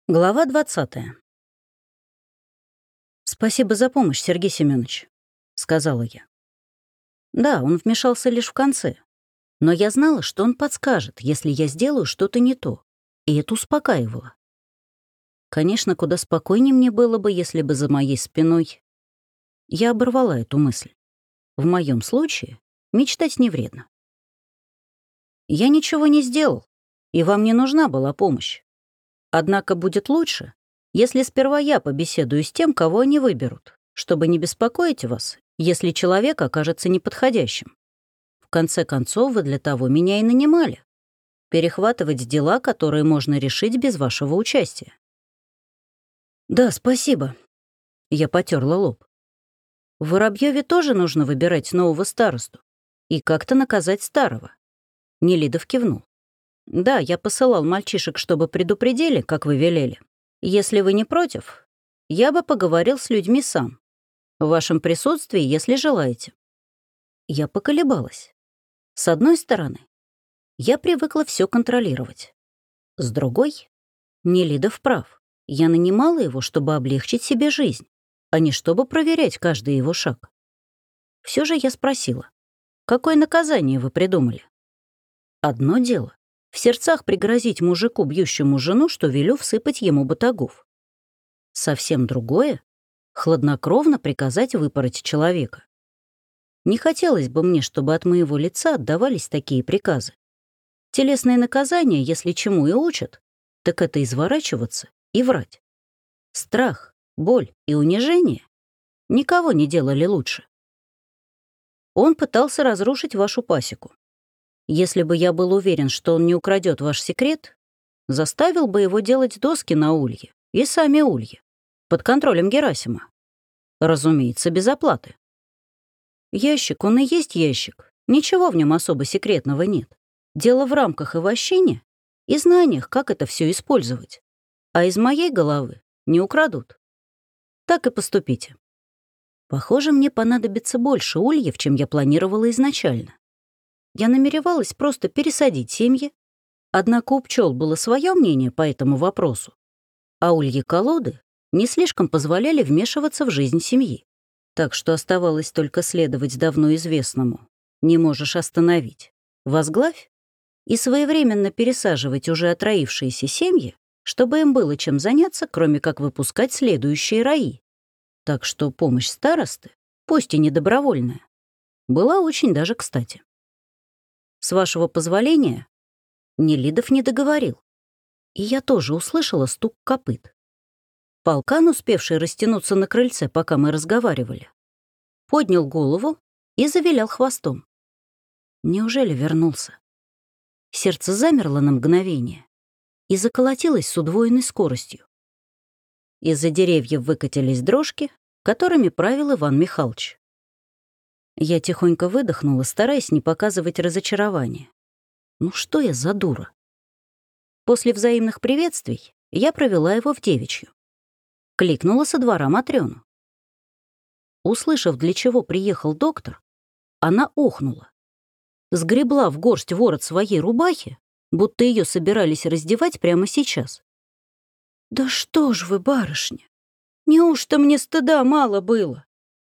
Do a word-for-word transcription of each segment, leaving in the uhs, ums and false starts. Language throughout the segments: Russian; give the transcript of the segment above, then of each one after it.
Глава двадцатая. «Спасибо за помощь, Сергей Семенович», — сказала я. Да, он вмешался лишь в конце, но я знала, что он подскажет, если я сделаю что-то не то, и это успокаивало. Конечно, куда спокойнее мне было бы, если бы за моей спиной... Я оборвала эту мысль. В моем случае мечтать не вредно. Я ничего не сделал, и вам не нужна была помощь. Однако будет лучше, если сперва я побеседую с тем, кого они выберут, чтобы не беспокоить вас, если человек окажется неподходящим. В конце концов, вы для того меня и нанимали. Перехватывать дела, которые можно решить без вашего участия. Да, спасибо. Я потерла лоб. В Воробьёве тоже нужно выбирать нового старосту и как-то наказать старого. Нелидов кивнул. Да, я посылал мальчишек, чтобы предупредили, как вы велели. Если вы не против, я бы поговорил с людьми сам. В вашем присутствии, если желаете. Я поколебалась. С одной стороны, я привыкла все контролировать. С другой, Нелидов прав. Я нанимала его, чтобы облегчить себе жизнь, а не чтобы проверять каждый его шаг. Все же я спросила, какое наказание вы придумали? Одно дело в сердцах пригрозить мужику, бьющему жену, что велю всыпать ему батагов. Совсем другое — хладнокровно приказать выпороть человека. Не хотелось бы мне, чтобы от моего лица отдавались такие приказы. Телесные наказания, если чему и учат, так это изворачиваться и врать. Страх, боль и унижение никого не делали лучше. Он пытался разрушить вашу пасеку. Если бы я был уверен, что он не украдет ваш секрет, заставил бы его делать доски на улье и сами ульи, под контролем Герасима. Разумеется, без оплаты. Ящик, он и есть ящик. Ничего в нем особо секретного нет. Дело в рамках и вощине, и знаниях, как это все использовать. А из моей головы не украдут. Так и поступите. Похоже, мне понадобится больше ульев, чем я планировала изначально. Я намеревалась просто пересадить семьи, однако у пчел было свое мнение по этому вопросу, а ульи-колоды не слишком позволяли вмешиваться в жизнь семьи, так что оставалось только следовать давно известному «не можешь остановить, возглавь» и своевременно пересаживать уже отроившиеся семьи, чтобы им было чем заняться, кроме как выпускать следующие раи. Так что помощь старосты, пусть и не добровольная, была очень даже кстати. С вашего позволения, Нелидов не договорил, и я тоже услышала стук копыт. Полкан, успевший растянуться на крыльце, пока мы разговаривали, поднял голову и завилял хвостом. Неужели вернулся? Сердце замерло на мгновение и заколотилось с удвоенной скоростью. Из-за деревьев выкатились дрожки, которыми правил Иван Михайлович. Я тихонько выдохнула, стараясь не показывать разочарования. Ну что я за дура? После взаимных приветствий я провела его в девичью. Кликнула со двора Матрёну. Услышав, для чего приехал доктор, она охнула. Сгребла в горсть ворот своей рубахи, будто ее собирались раздевать прямо сейчас. «Да что ж вы, барышня, неужто мне стыда мало было?»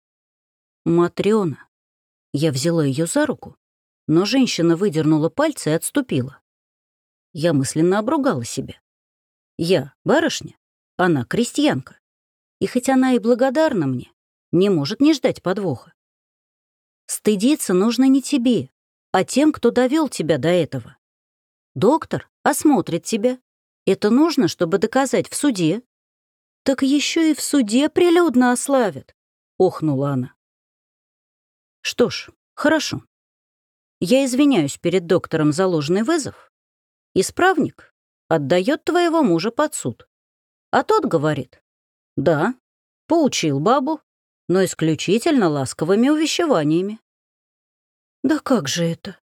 «Матрёна». Я взяла ее за руку, но женщина выдернула пальцы и отступила. Я мысленно обругала себя. Я барышня, она крестьянка. И хоть она и благодарна мне, не может не ждать подвоха. Стыдиться нужно не тебе, а тем, кто довел тебя до этого. Доктор осмотрит тебя. Это нужно, чтобы доказать в суде. Так еще и в суде прилюдно ославят, охнула она. Что ж, хорошо. Я извиняюсь перед доктором за ложный вызов. Исправник отдает твоего мужа под суд. А тот говорит, да, поучил бабу, но исключительно ласковыми увещеваниями. Да как же это?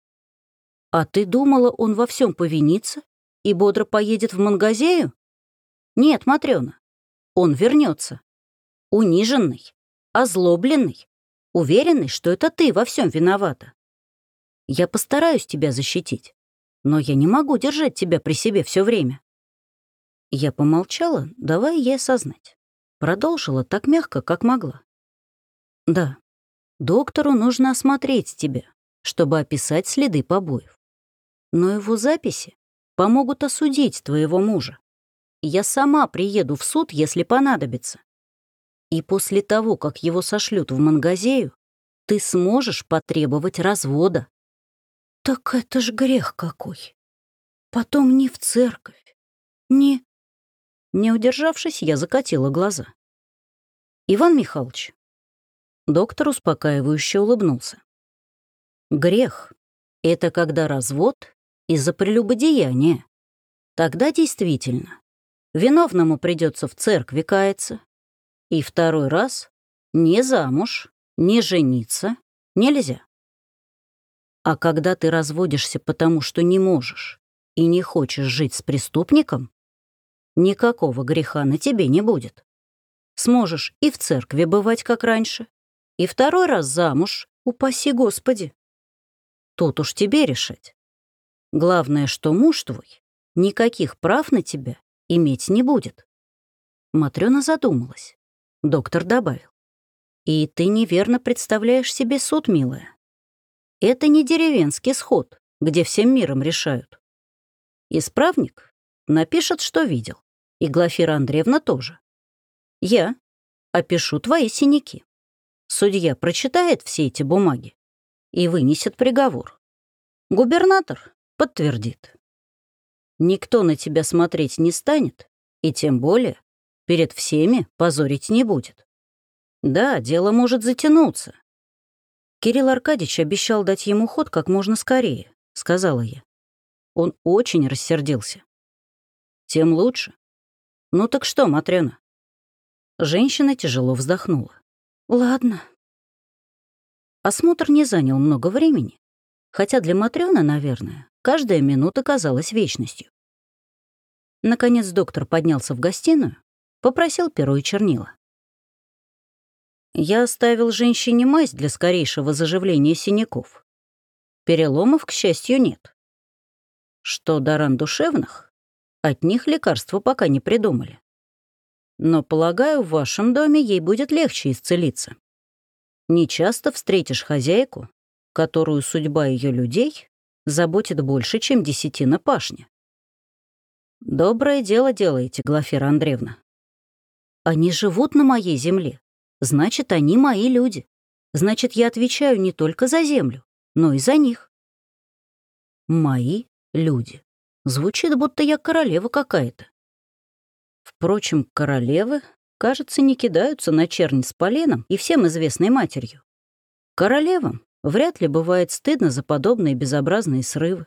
А ты думала, он во всем повинится и бодро поедет в Мангазею? Нет, Матрёна, он вернется, униженный, озлобленный, уверенный, что это ты во всем виновата. Я постараюсь тебя защитить, но я не могу держать тебя при себе все время. Я помолчала, давая ей осознать. Продолжила так мягко, как могла. Да, доктору нужно осмотреть тебя, чтобы описать следы побоев. Но его записи помогут осудить твоего мужа. Я сама приеду в суд, если понадобится. И после того, как его сошлют в Мангазею, ты сможешь потребовать развода. Так это ж грех какой. Потом ни в церковь, ни... Не удержавшись, я закатила глаза. Иван Михайлович. Доктор успокаивающе улыбнулся. Грех — это когда развод из-за прелюбодеяния. Тогда действительно виновному придется в церкви каяться. И второй раз не замуж, не жениться нельзя. А когда ты разводишься потому, что не можешь и не хочешь жить с преступником, никакого греха на тебе не будет. Сможешь и в церкви бывать, как раньше, и второй раз замуж, упаси Господи. Тут уж тебе решать. Главное, что муж твой никаких прав на тебя иметь не будет. Матрёна задумалась. Доктор добавил. И ты неверно представляешь себе суд, милая. Это не деревенский сход, где всем миром решают. Исправник напишет, что видел, и Глафира Андреевна тоже. Я опишу твои синяки. Судья прочитает все эти бумаги и вынесет приговор. Губернатор подтвердит. Никто на тебя смотреть не станет, и тем более перед всеми позорить не будет. Да, дело может затянуться. Кирилл Аркадьевич обещал дать ему ход как можно скорее, сказала я. Он очень рассердился. Тем лучше. Ну так что, Матрёна? Женщина тяжело вздохнула. Ладно. Осмотр не занял много времени, хотя для Матрёны, наверное, каждая минута казалась вечностью. Наконец доктор поднялся в гостиную, попросил перо и чернила. Я оставил женщине мазь для скорейшего заживления синяков. Переломов, к счастью, нет. Что до ран душевных, от них лекарства пока не придумали. Но, полагаю, в вашем доме ей будет легче исцелиться. Нечасто встретишь хозяйку, которую судьба ее людей заботит больше, чем десятина пашни. Доброе дело делаете, Глафира Андреевна. Они живут на моей земле. Значит, они мои люди. Значит, я отвечаю не только за землю, но и за них. Мои люди. Звучит, будто я королева какая-то. Впрочем, королевы, кажется, не кидаются на чернь с поленом и всем известной матерью. Королевам вряд ли бывает стыдно за подобные безобразные срывы.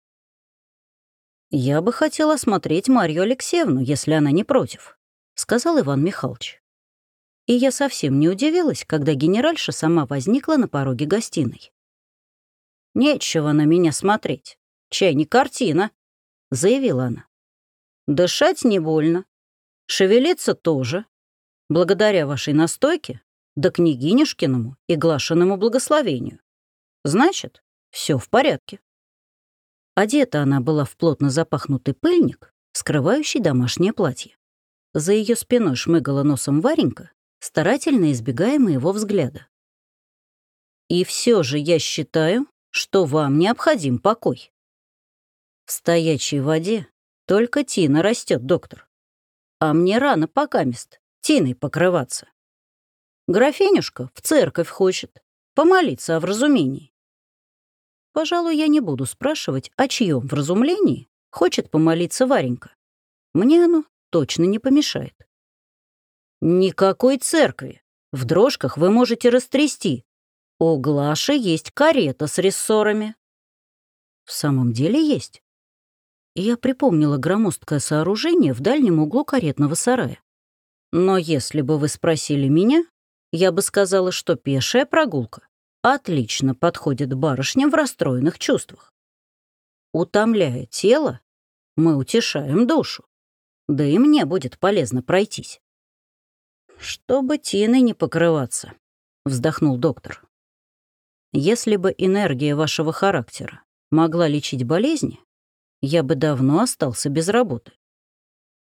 «Я бы хотела осмотреть Марью Алексеевну, если она не против», — сказал Иван Михайлович. И я совсем не удивилась, когда генеральша сама возникла на пороге гостиной. «Нечего на меня смотреть. Чай не картина», — заявила она. «Дышать не больно. Шевелиться тоже. Благодаря вашей настойке, да княгинюшкиному и Глашиному благословению. Значит, все в порядке». Одета она была в плотно запахнутый пыльник, скрывающий домашнее платье. За ее спиной шмыгала носом Варенька, старательно избегая моего взгляда. «И все же я считаю, что вам необходим покой. В стоячей воде только тина растет, доктор. А мне рано покамест тиной покрываться. Графинюшка в церковь хочет помолиться о вразумении. Пожалуй, я не буду спрашивать, о чьем вразумлении хочет помолиться Варенька. Мне оно точно не помешает. Никакой церкви. В дрожках вы можете растрясти. У Глаши есть карета с рессорами. В самом деле есть. Я припомнила громоздкое сооружение в дальнем углу каретного сарая. Но если бы вы спросили меня, я бы сказала, что пешая прогулка отлично подходит барышням в расстроенных чувствах. Утомляя тело, мы утешаем душу. Да и мне будет полезно пройтись. «Чтобы тиной не покрываться», — вздохнул доктор. «Если бы энергия вашего характера могла лечить болезни, я бы давно остался без работы.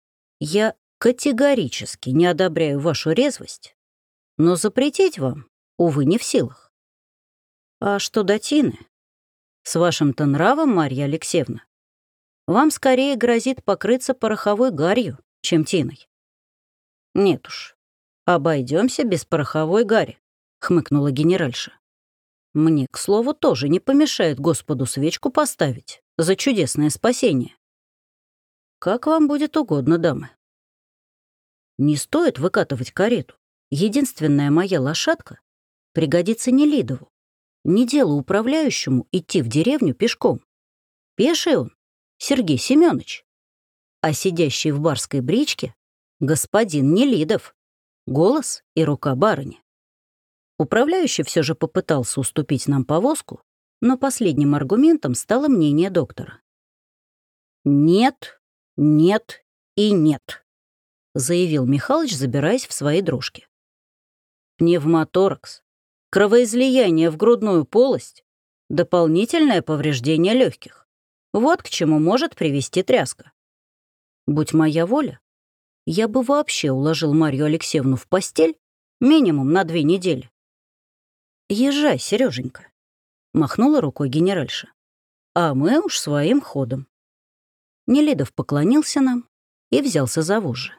Я категорически не одобряю вашу резвость, но запретить вам, увы, не в силах. А что до Тины? С вашим-то нравом, Марья Алексеевна, вам скорее грозит покрыться пороховой гарью, чем Тиной. Нет уж, обойдемся без пороховой гари, хмыкнула генеральша. Мне, к слову, тоже не помешает Господу свечку поставить за чудесное спасение. Как вам будет угодно, дамы. Не стоит выкатывать карету. Единственная моя лошадка пригодится Нелидову. Не дело управляющему идти в деревню пешком. Пеший он, Сергей Семенович. А сидящий в барской бричке — господин Нелидов. Голос и рука барыни. Управляющий все же попытался уступить нам повозку, но последним аргументом стало мнение доктора. «Нет, нет и нет», — заявил Михалыч, забираясь в свои дрожки. «Пневмоторакс, кровоизлияние в грудную полость, дополнительное повреждение легких. Вот к чему может привести тряска. Будь моя воля, я бы вообще уложил Марью Алексеевну в постель минимум на две недели. «Езжай, Сереженька», — махнула рукой генеральша. «А мы уж своим ходом». Нелидов поклонился нам и взялся за вожжи.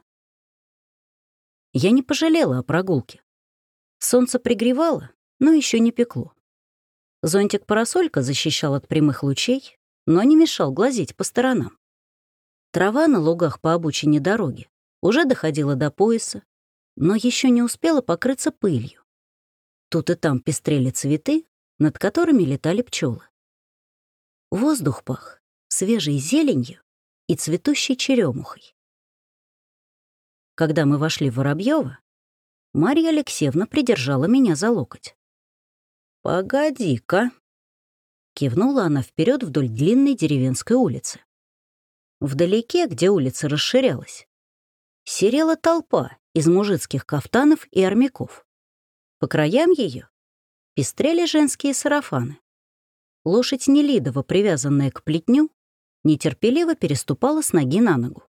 Я не пожалела о прогулке. Солнце пригревало, но еще не пекло. Зонтик-парасолька защищал от прямых лучей, но не мешал глазеть по сторонам. Трава на лугах по обочине дороги уже доходила до пояса, но еще не успела покрыться пылью. Тут и там пестрели цветы, над которыми летали пчелы. Воздух пах свежей зеленью и цветущей черемухой. Когда мы вошли в Воробьёво, Марья Алексеевна придержала меня за локоть. «Погоди-ка», — кивнула она вперед вдоль длинной деревенской улицы. Вдалеке, где улица расширялась, серела толпа из мужицких кафтанов и армяков. По краям ее пестрели женские сарафаны. Лошадь Нелидова, привязанная к плетню, нетерпеливо переступала с ноги на ногу.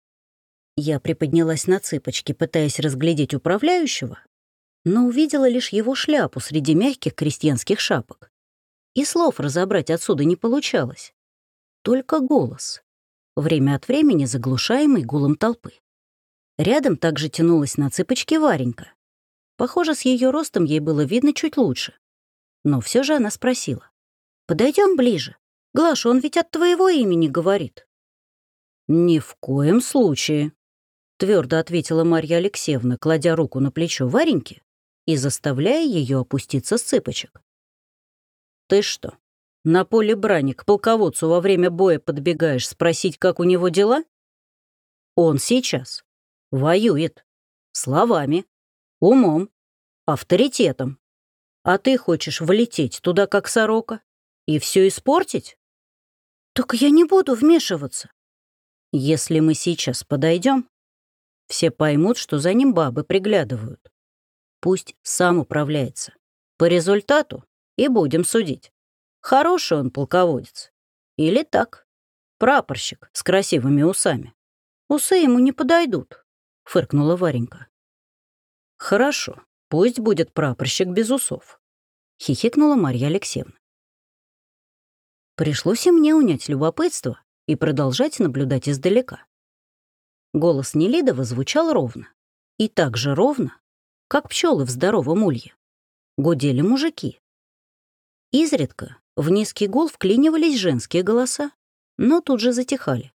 Я приподнялась на цыпочки, пытаясь разглядеть управляющего, но увидела лишь его шляпу среди мягких крестьянских шапок. И слов разобрать отсюда не получалось. Только голос, время от времени заглушаемый гулом толпы. Рядом также тянулась на цыпочки Варенька. Похоже, с ее ростом ей было видно чуть лучше. Но все же она спросила. «Подойдем ближе. Глаша, он ведь от твоего имени говорит». «Ни в коем случае», — твердо ответила Марья Алексеевна, кладя руку на плечо Вареньки и заставляя ее опуститься с цыпочек. «Ты что, на поле брани к полководцу во время боя подбегаешь спросить, как у него дела? Он сейчас воюет словами, умом, авторитетом. А ты хочешь влететь туда, как сорока, и все испортить?» «Так я не буду вмешиваться». «Если мы сейчас подойдем, все поймут, что за ним бабы приглядывают. Пусть сам управляется. По результату и будем судить. Хороший он полководец. Или так, прапорщик с красивыми усами». «Усы ему не подойдут», — фыркнула Варенька. «Хорошо, пусть будет прапорщик без усов», — хихикнула Марья Алексеевна. Пришлось и мне унять любопытство и продолжать наблюдать издалека. Голос Нелидова звучал ровно. И так же ровно, как пчелы в здоровом улье. Гудели мужики. Изредка в низкий гул вклинивались женские голоса, но тут же затихали.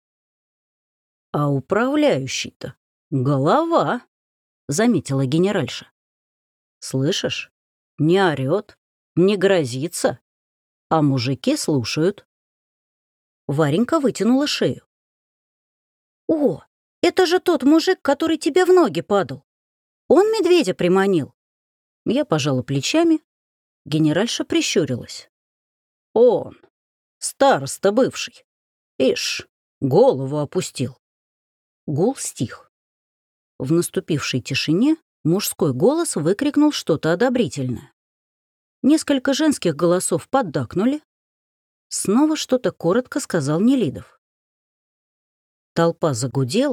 «А управляющий-то голова», — заметила генеральша. «Слышишь? Не орёт, не грозится, а мужики слушают». Варенька вытянула шею. «О, это же тот мужик, который тебе в ноги падал. Он медведя приманил». Я пожала плечами, генеральша прищурилась. «Он, староста бывший. Ишь, голову опустил». Гул стих. В наступившей тишине мужской голос выкрикнул что-то одобрительное. Несколько женских голосов поддакнули. Снова что-то коротко сказал Нелидов. Толпа загудела,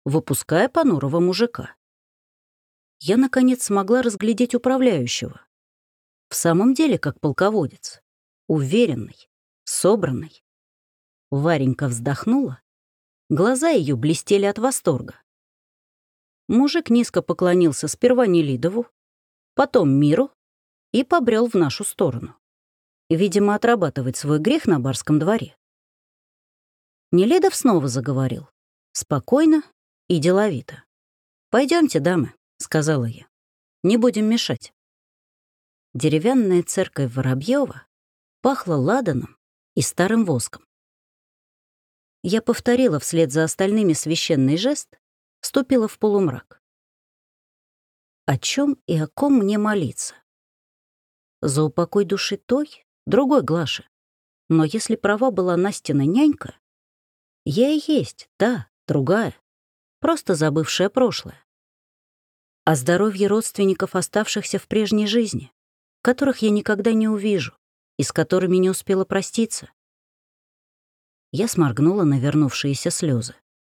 выпуская понурого мужика. Я, наконец, смогла разглядеть управляющего. В самом деле, как полководец. Уверенный, собранный. Варенька вздохнула. Глаза ее блестели от восторга. Мужик низко поклонился сперва Нелидову, потом Миру и побрел в нашу сторону. Видимо, отрабатывать свой грех на барском дворе. Нелидов снова заговорил. Спокойно и деловито. «Пойдемте, дамы», — сказала я. «Не будем мешать». Деревянная церковь Воробьева пахла ладаном и старым воском. Я повторила вслед за остальными священный жест, вступила в полумрак. О чем и о ком мне молиться? За упокой души той, другой Глаши. Но если права была Настина нянька, я и есть та, другая, просто забывшая прошлое. О здоровье родственников, оставшихся в прежней жизни, которых я никогда не увижу и с которыми не успела проститься. Я сморгнула навернувшиеся слезы.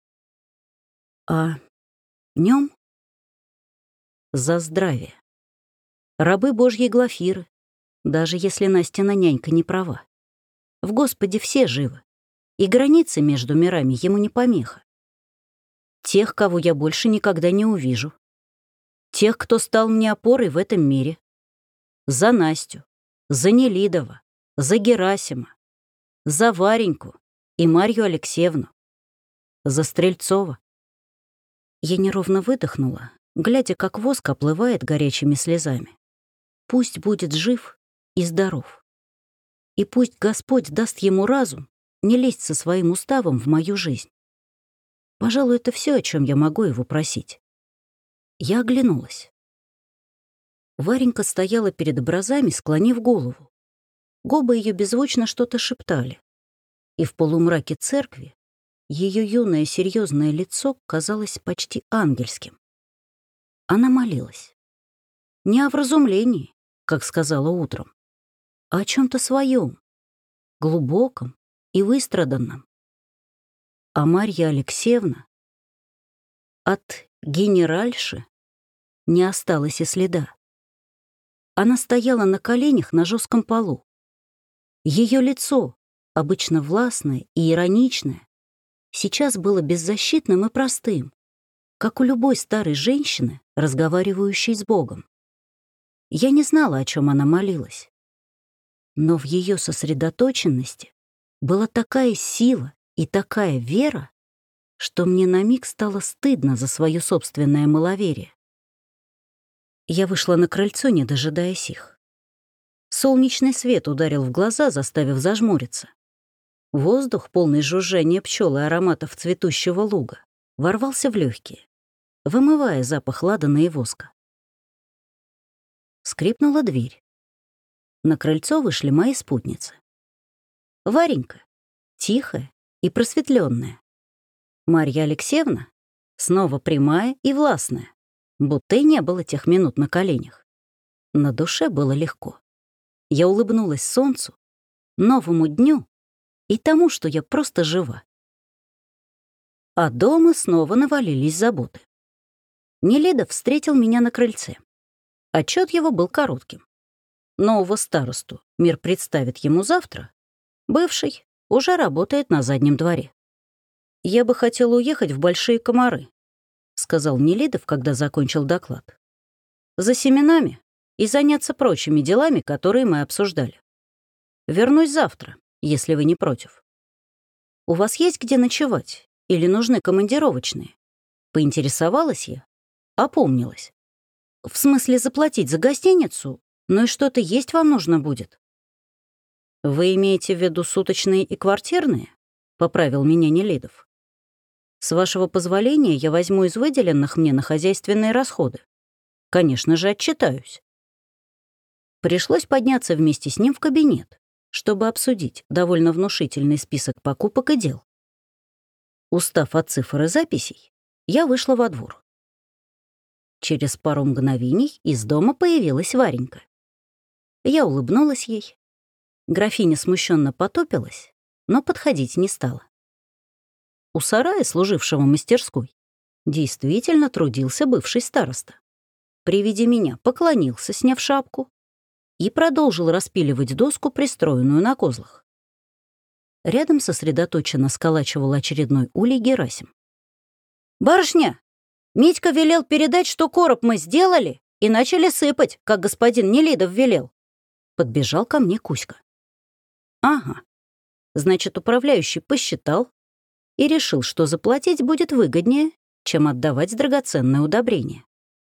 А нем за здравие. Рабы Божьей Глафиры, даже если Настина нянька не права. В Господе все живы, и границы между мирами ему не помеха. Тех, кого я больше никогда не увижу. Тех, кто стал мне опорой в этом мире. За Настю, за Нелидова, за Герасима, за Вареньку и Марью Алексеевну, за Стрельцова. Я неровно выдохнула, глядя, как воск оплывает горячими слезами. Пусть будет жив и здоров. И пусть Господь даст ему разум не лезть со своим уставом в мою жизнь. Пожалуй, это все, о чем я могу его просить. Я оглянулась. Варенька стояла перед образами, склонив голову. Губы ее беззвучно что-то шептали. И в полумраке церкви ее юное серьезное лицо казалось почти ангельским. Она молилась. Не о вразумлении, как сказала утром, а о чем-то своем, глубоком и выстраданном. А Марья Алексеевна от генеральши не осталось и следа. Она стояла на коленях на жестком полу. Ее лицо, обычно властное и ироничное, сейчас было беззащитным и простым, как у любой старой женщины, разговаривающей с Богом. Я не знала, о чем она молилась. Но в ее сосредоточенности была такая сила и такая вера, что мне на миг стало стыдно за свое собственное маловерие. Я вышла на крыльцо, не дожидаясь их. Солнечный свет ударил в глаза, заставив зажмуриться. Воздух, полный жужжания пчел и ароматов цветущего луга, ворвался в легкие, вымывая запах ладана и воска. Скрипнула дверь. На крыльцо вышли мои спутницы. Варенька, тихая и просветленная. Марья Алексеевна, снова прямая и властная, будто и не было тех минут на коленях. На душе было легко. Я улыбнулась солнцу, новому дню и тому, что я просто жива. А дома снова навалились заботы. Нелидов встретил меня на крыльце. Отчет его был коротким. Нового старосту мир представит ему завтра. Бывший уже работает на заднем дворе. «Я бы хотел уехать в Большие Комары», — сказал Нелидов, когда закончил доклад. «За семенами и заняться прочими делами, которые мы обсуждали. Вернусь завтра, если вы не против. У вас есть где ночевать или нужны командировочные?» Поинтересовалась я, опомнилась. «В смысле заплатить за гостиницу? Ну и что-то есть вам нужно будет?» «Вы имеете в виду суточные и квартирные?» — поправил меня Нелидов. «С вашего позволения я возьму из выделенных мне на хозяйственные расходы. Конечно же, отчитаюсь». Пришлось подняться вместе с ним в кабинет, чтобы обсудить довольно внушительный список покупок и дел. Устав от цифр и записей, я вышла во двор. Через пару мгновений из дома появилась Варенька. Я улыбнулась ей. Графиня смущенно потупилась, но подходить не стала. У сарая, служившего мастерской, действительно трудился бывший староста. При виде меня поклонился, сняв шапку, и продолжил распиливать доску, пристроенную на козлах. Рядом сосредоточенно сколачивал очередной улей Герасим. «Барышня, Митька велел передать, что короб мы сделали и начали сыпать, как господин Нелидов велел». Подбежал ко мне Кузька. «Ага, значит, управляющий посчитал и решил, что заплатить будет выгоднее, чем отдавать драгоценное удобрение.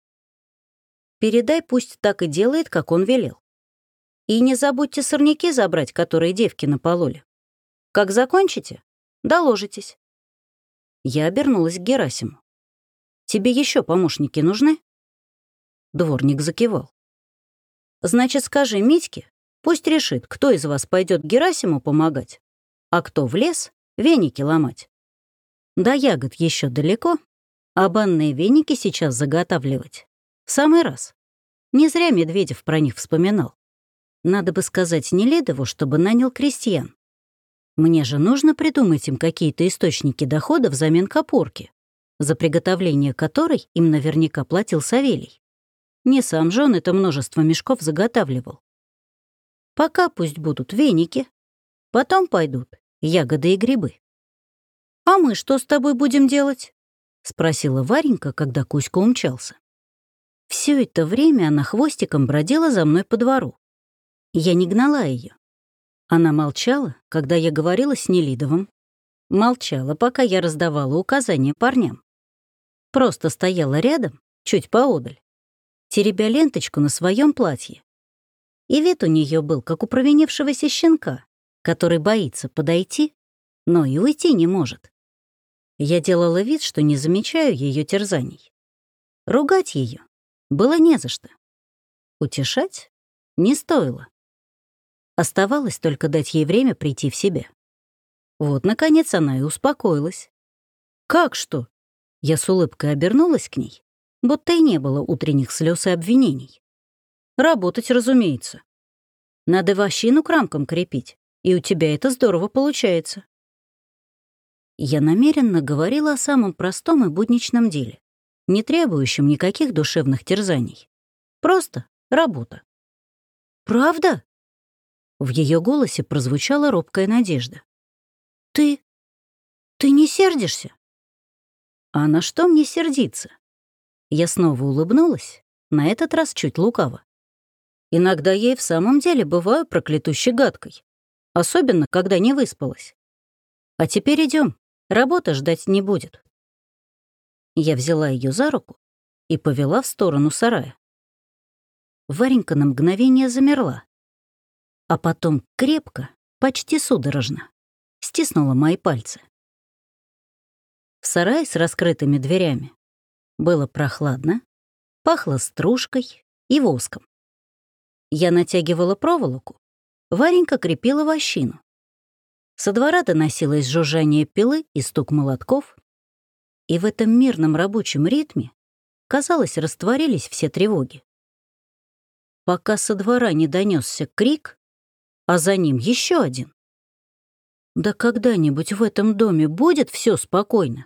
Передай, пусть так и делает, как он велел. И не забудьте сорняки забрать, которые девки напололи. Как закончите, доложитесь». Я обернулась к Герасиму. «Тебе еще помощники нужны?» Дворник закивал. «Значит, скажи Митьке, пусть решит, кто из вас пойдет Герасиму помогать, а кто в лес веники ломать. До ягод еще далеко, а банные веники сейчас заготавливать в самый раз. Не зря Медведев про них вспоминал. Надо бы сказать Нелидову, чтобы нанял крестьян. Мне же нужно придумать им какие-то источники дохода взамен копорки, за приготовление которой им наверняка платил Савелий. Не сам же он это множество мешков заготавливал. Пока пусть будут веники, потом пойдут ягоды и грибы. «А мы что с тобой будем делать?» — спросила Варенька, когда Кузька умчался. Все это время она хвостиком бродила за мной по двору. Я не гнала ее. Она молчала, когда я говорила с Нелидовым. Молчала, пока я раздавала указания парням. Просто стояла рядом, чуть поодаль, теребя ленточку на своем платье. И вид у нее был, как у провинившегося щенка, который боится подойти, но и уйти не может. Я делала вид, что не замечаю ее терзаний. Ругать ее было не за что. Утешать не стоило. Оставалось только дать ей время прийти в себя. Вот, наконец, она и успокоилась. «Как что?» Я с улыбкой обернулась к ней, будто и не было утренних слез и обвинений. «Работать, разумеется. Надо вощину к рамкам крепить, и у тебя это здорово получается». Я намеренно говорила о самом простом и будничном деле, не требующем никаких душевных терзаний. Просто работа. «Правда?» В ее голосе прозвучала робкая надежда. «Ты... ты не сердишься?» «А на что мне сердиться?» Я снова улыбнулась, на этот раз чуть лукаво. Иногда я и в самом деле бываю проклятущей гадкой, особенно когда не выспалась. А теперь идем, работа ждать не будет. Я взяла ее за руку и повела в сторону сарая. Варенька на мгновение замерла, а потом крепко, почти судорожно, стиснула мои пальцы. В сарае с раскрытыми дверями было прохладно, пахло стружкой и воском. Я натягивала проволоку, Варенька крепила вощину. Со двора доносилось жужжание пилы и стук молотков, и в этом мирном рабочем ритме, казалось, растворились все тревоги. Пока со двора не донесся крик, а за ним еще один. Да когда-нибудь в этом доме будет все спокойно?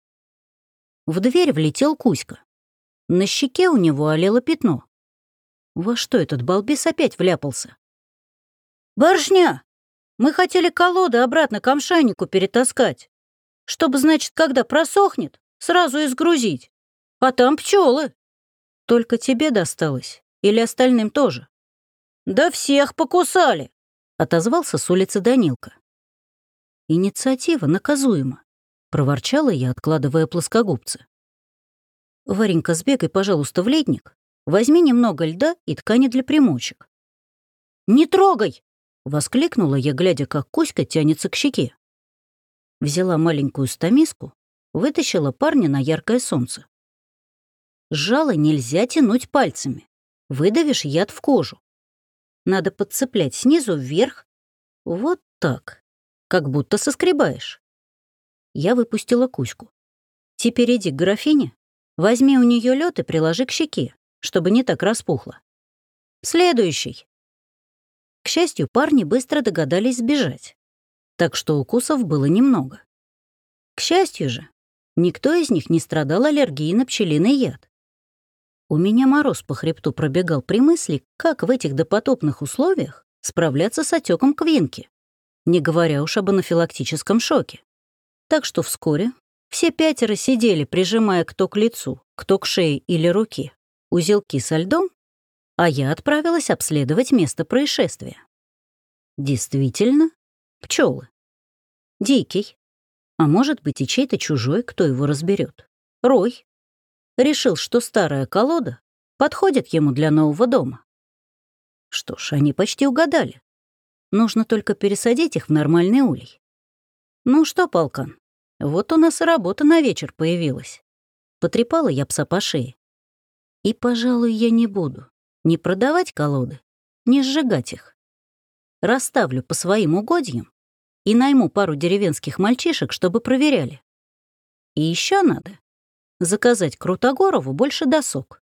В дверь влетел Кузька. На щеке у него олело пятно. Во что этот балбес опять вляпался? «Барышня, мы хотели колоды обратно к амшанику перетаскать, чтобы, значит, когда просохнет, сразу и сгрузить. А там пчелы. Только тебе досталось или остальным тоже?» «Да всех покусали», — отозвался с улицы Данилка. «Инициатива наказуема», — проворчала я, откладывая плоскогубцы. «Варенька, сбегай, пожалуйста, в ледник, возьми немного льда и ткани для примочек». «Не трогай!» — воскликнула я, глядя, как Кузька тянется к щеке. Взяла маленькую стамиску, вытащила парня на яркое солнце. Жало нельзя тянуть пальцами, выдавишь яд в кожу. Надо подцеплять снизу вверх, вот так, как будто соскребаешь. Я выпустила Кузьку. Теперь иди к графине, возьми у нее лед и приложи к щеке, чтобы не так распухло. Следующий. К счастью, парни быстро догадались сбежать, так что укусов было немного. К счастью же, Никто из них не страдал аллергией на пчелиный яд. У меня мороз по хребту пробегал при мысли, как в этих допотопных условиях справляться с отеком квинки, не говоря уж об анафилактическом шоке. Так что вскоре все пятеро сидели, прижимая кто к лицу, кто к шее или руке узелки со льдом, а я отправилась обследовать место происшествия. Действительно, пчелы. Дикий, а может быть и чей-то чужой, кто его разберет. Рой. Решил, что старая колода подходит ему для нового дома. Что ж, они почти угадали. Нужно только пересадить их в нормальный улей. Ну что, полкан, вот у нас и работа на вечер появилась. Потрепала я пса по шее. И, пожалуй, я не буду ни продавать колоды, ни сжигать их. Расставлю по своим угодьям и найму пару деревенских мальчишек, чтобы проверяли. И еще надо заказать Крутогорову больше досок.